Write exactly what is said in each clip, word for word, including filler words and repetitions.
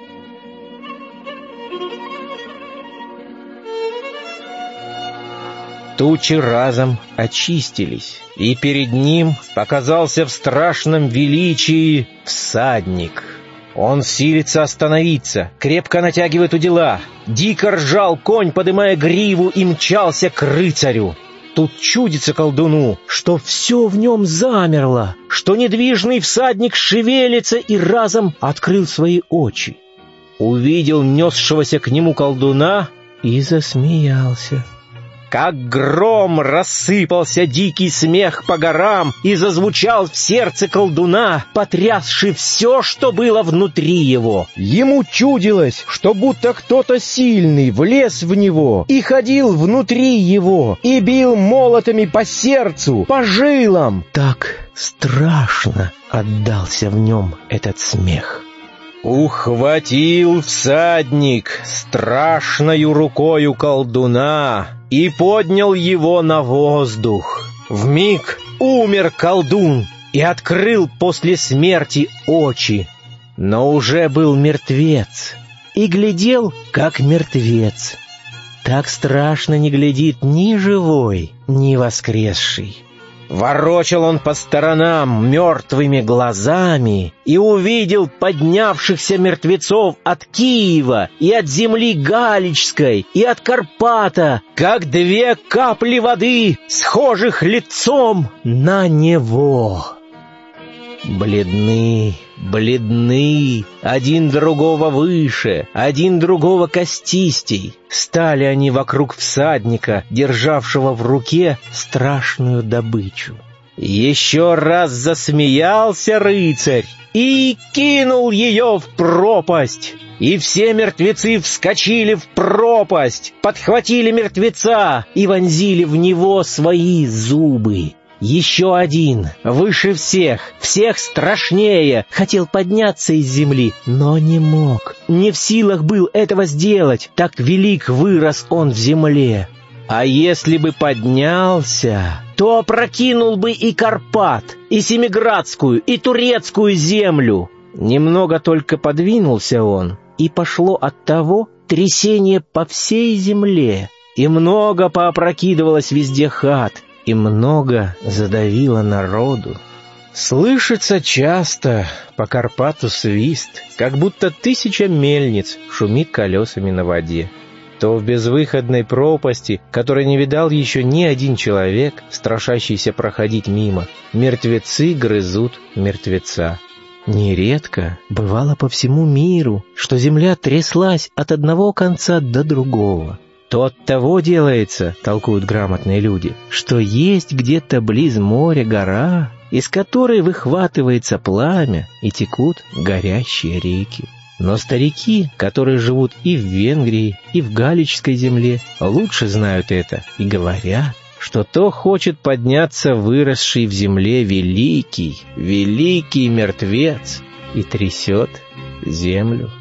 Тучи разом очистились, и перед ним показался в страшном величии всадник. Он силится остановиться, крепко натягивает удила. Дико ржал конь, подымая гриву, и мчался к рыцарю. Тут чудится колдуну, что все в нем замерло, что недвижный всадник шевелится, и разом открыл свои очи. Увидел несшегося к нему колдуна и засмеялся. Как гром рассыпался дикий смех по горам и зазвучал в сердце колдуна, потрясший все, что было внутри его. Ему чудилось, что будто кто-то сильный влез в него и ходил внутри его, и бил молотами по сердцу, по жилам. Так страшно отдался в нем этот смех. Ухватил всадник страшною рукою колдуна и поднял его на воздух. Вмиг умер колдун и открыл после смерти очи, но уже был мертвец и глядел, как мертвец. Так страшно не глядит ни живой, ни воскресший. Ворочал он по сторонам мертвыми глазами и увидел поднявшихся мертвецов от Киева и от земли Галичской и от Карпата, как две капли воды, схожих лицом на него. Бледны, бледны, один другого выше, один другого костистей. Стали они вокруг всадника, державшего в руке страшную добычу. Еще раз засмеялся рыцарь и кинул ее в пропасть. И все мертвецы вскочили в пропасть, подхватили мертвеца и вонзили в него свои зубы. Еще один, выше всех, всех страшнее, хотел подняться из земли, но не мог. Не в силах был этого сделать, так велик вырос он в земле. А если бы поднялся, то опрокинул бы и Карпат, и Семиградскую, и Турецкую землю. Немного только подвинулся он, и пошло от того трясение по всей земле, и много поопрокидывалось везде хат, и много задавило народу. Слышится часто по Карпату свист, как будто тысяча мельниц шумит колесами на воде. То в безвыходной пропасти, которой не видал еще ни один человек, страшащийся проходить мимо, мертвецы грызут мертвеца. Нередко бывало по всему миру, что земля тряслась от одного конца до другого. То от того делается, толкуют грамотные люди, что есть где-то близ моря гора, из которой выхватывается пламя и текут горящие реки. Но старики, которые живут и в Венгрии, и в Галичской земле, лучше знают это и говорят, что то хочет подняться выросший в земле великий, великий мертвец и трясет землю.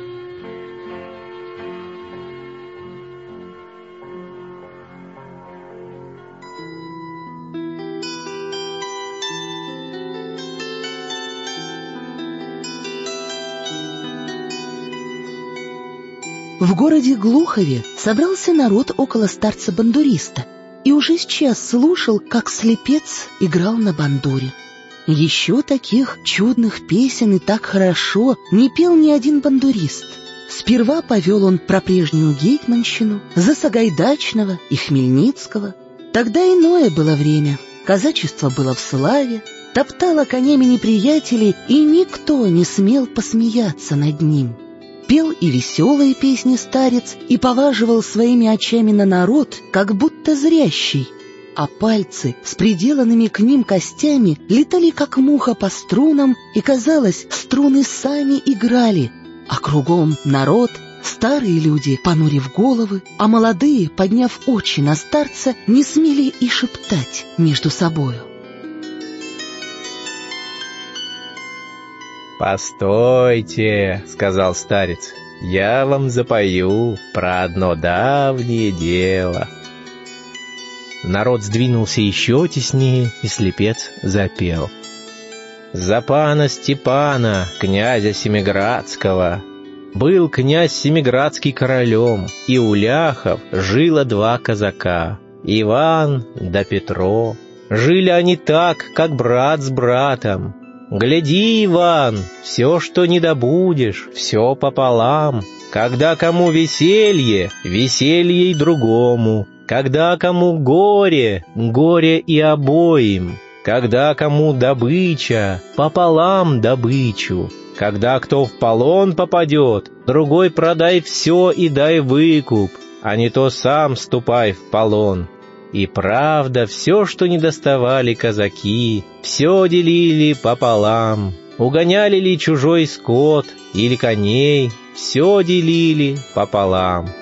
В городе Глухове собрался народ около старца-бандуриста и уже сейчас слушал, как слепец играл на бандуре. Еще таких чудных песен и так хорошо не пел ни один бандурист. Сперва повел он про прежнюю гетьманщину, за Сагайдачного и Хмельницкого. Тогда иное было время, казачество было в славе, топтало конями неприятелей, и никто не смел посмеяться над ним. Пел и веселые песни старец, и поваживал своими очами на народ, как будто зрящий, а пальцы с приделанными к ним костями летали, как муха, по струнам, и, казалось, струны сами играли, а кругом народ, старые люди, понурив головы, а молодые, подняв очи на старца, не смели и шептать между собою. «Постойте, — сказал старец, — я вам запою про одно давнее дело». Народ сдвинулся еще теснее, и слепец запел. «За пана Степана, князя Семиградского, Был князь Семиградский королем, и у ляхов жило два казака — Иван да Петро. Жили они так, как брат с братом. Гляди, Иван, все, что не добудешь, все пополам. Когда кому веселье, веселье и другому. Когда кому горе, горе и обоим. Когда кому добыча, пополам добычу. Когда кто в полон попадет, другой продай все и дай выкуп, а не то сам ступай в полон. И правда, все, что не доставали казаки, все делили пополам. Угоняли ли чужой скот или коней, все делили пополам.